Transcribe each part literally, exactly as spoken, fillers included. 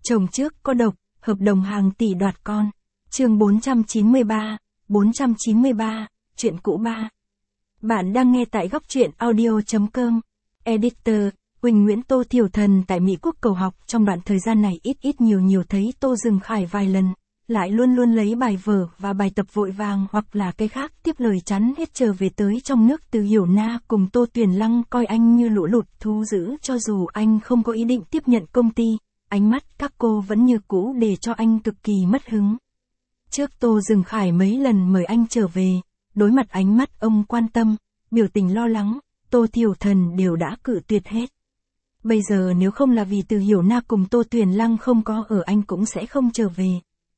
Chồng trước có độc, hợp đồng hàng tỷ đoạt con. Chương bốn trăm chín mươi ba, bốn trăm chín mươi ba, chuyện cũ ba. Bạn đang nghe tại góc truyện audio chấm com. Editor, Huỳnh Nguyễn. Tô Thiểu Thần tại Mỹ Quốc cầu học. Trong đoạn thời gian này ít ít nhiều nhiều thấy Tô Dừng Khải vài lần, lại luôn luôn lấy bài vở và bài tập vội vàng hoặc là cái khác tiếp lời chắn hết trở về tới trong nước. Từ Hiểu Na cùng Tô Tuyền Lăng coi anh như lũ lụt thú dữ, cho dù anh không có ý định tiếp nhận công ty, ánh mắt các cô vẫn như cũ để cho anh cực kỳ mất hứng. Trước Tô Dừng Khải mấy lần mời anh trở về, đối mặt ánh mắt ông quan tâm, biểu tình lo lắng, Tô Thiểu Thần đều đã cự tuyệt hết. Bây giờ nếu không là vì Từ Hiểu Na cùng Tô Tuyền Lăng không có ở, anh cũng sẽ không trở về.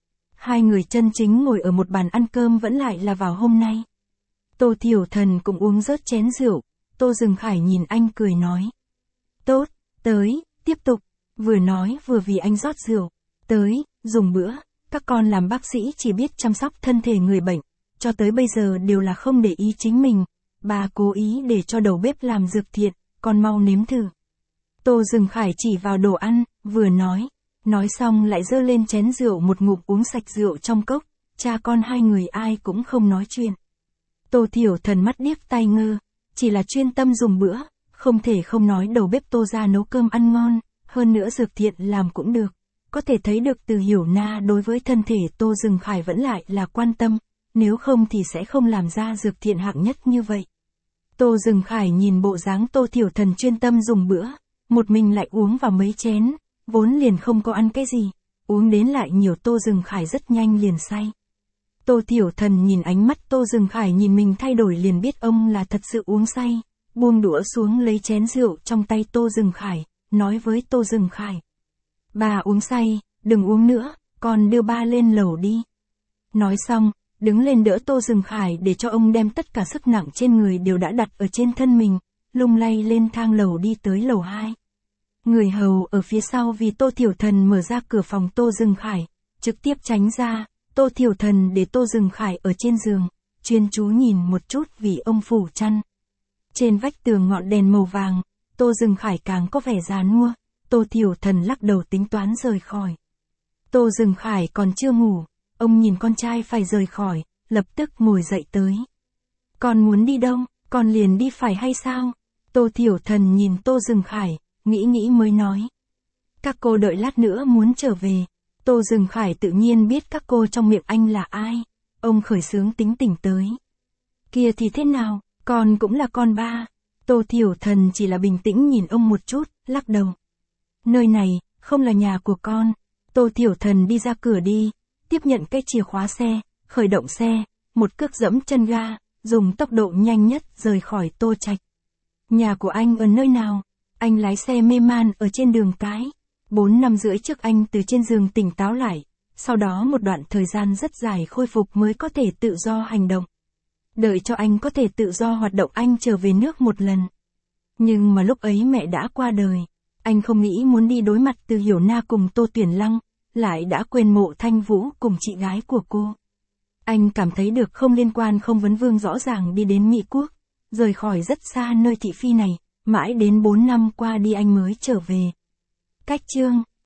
Hai người chân chính ngồi ở một bàn ăn cơm vẫn lại là vào hôm nay. Tô Thiểu Thần cũng uống rớt chén rượu, Tô Dừng Khải nhìn anh cười nói. Tốt, tới, tiếp tục, vừa nói vừa vì anh rót rượu, tới, dùng bữa, các con làm bác sĩ chỉ biết chăm sóc thân thể người bệnh, cho tới bây giờ đều là không để ý chính mình, bà cố ý để cho đầu bếp làm dược thiện, con mau nếm thử. Tô Dừng Khải chỉ vào đồ ăn, vừa nói. Nói xong lại giơ lên chén rượu một ngụm uống sạch rượu trong cốc, cha con hai người ai cũng không nói chuyện. Tô Thiểu Thần mắt điếc tai ngơ, chỉ là chuyên tâm dùng bữa, không thể không nói đầu bếp Tô ra nấu cơm ăn ngon, hơn nữa dược thiện làm cũng được. Có thể thấy được Từ Hiểu Na đối với thân thể Tô Dừng Khải vẫn lại là quan tâm, nếu không thì sẽ không làm ra dược thiện hạng nhất như vậy. Tô Dừng Khải nhìn bộ dáng Tô Thiểu Thần chuyên tâm dùng bữa, một mình lại uống vào mấy chén. Vốn liền không có ăn cái gì, uống đến lại nhiều, Tô Dừng Khải rất nhanh liền say. Tô Thiểu Thần nhìn ánh mắt Tô Dừng Khải nhìn mình thay đổi liền biết ông là thật sự uống say, buông đũa xuống lấy chén rượu trong tay Tô Dừng Khải, nói với Tô Dừng Khải. Bà uống say, đừng uống nữa, con đưa ba lên lầu đi. Nói xong, đứng lên đỡ Tô Dừng Khải để cho ông đem tất cả sức nặng trên người đều đã đặt ở trên thân mình, lung lay lên thang lầu đi tới lầu hai. Người hầu ở phía sau vì Tô Thiểu Thần mở ra cửa phòng Tô Dừng Khải, trực tiếp tránh ra, Tô Thiểu Thần để Tô Dừng Khải ở trên giường, chuyên chú nhìn một chút vì ông phủ chăn. Trên vách tường ngọn đèn màu vàng, Tô Dừng Khải càng có vẻ già nua, Tô Thiểu Thần lắc đầu tính toán rời khỏi. Tô Dừng Khải còn chưa ngủ, ông nhìn con trai phải rời khỏi, lập tức ngồi dậy tới. Con muốn đi đâu, con liền đi phải hay sao? Tô Thiểu Thần nhìn Tô Dừng Khải, nghĩ nghĩ mới nói. Các cô đợi lát nữa muốn trở về. Tô Dừng Khải tự nhiên biết các cô trong miệng anh là ai. Ông khởi xướng tính tỉnh tới. Kia thì thế nào, con cũng là con ba. Tô Thiểu Thần chỉ là bình tĩnh nhìn ông một chút, lắc đầu. Nơi này, không là nhà của con. Tô Thiểu Thần đi ra cửa đi, tiếp nhận cái chìa khóa xe, khởi động xe, một cước dẫm chân ga, dùng tốc độ nhanh nhất rời khỏi Tô Trạch. Nhà của anh ở nơi nào? Anh lái xe mê man ở trên đường cái. Bốn năm rưỡi trước anh từ trên giường tỉnh táo lại, sau đó một đoạn thời gian rất dài khôi phục mới có thể tự do hành động. Đợi cho anh có thể tự do hoạt động anh trở về nước một lần. Nhưng mà lúc ấy mẹ đã qua đời, anh không nghĩ muốn đi đối mặt Từ Hiểu Na cùng Tô Tuyền Lăng, lại đã quên Mộ Thanh Vũ cùng chị gái của cô. Anh cảm thấy được không liên quan không vấn vương rõ ràng đi đến Mỹ Quốc, rời khỏi rất xa nơi thị phi này. Mãi đến bốn năm qua đi anh mới trở về. Cách chương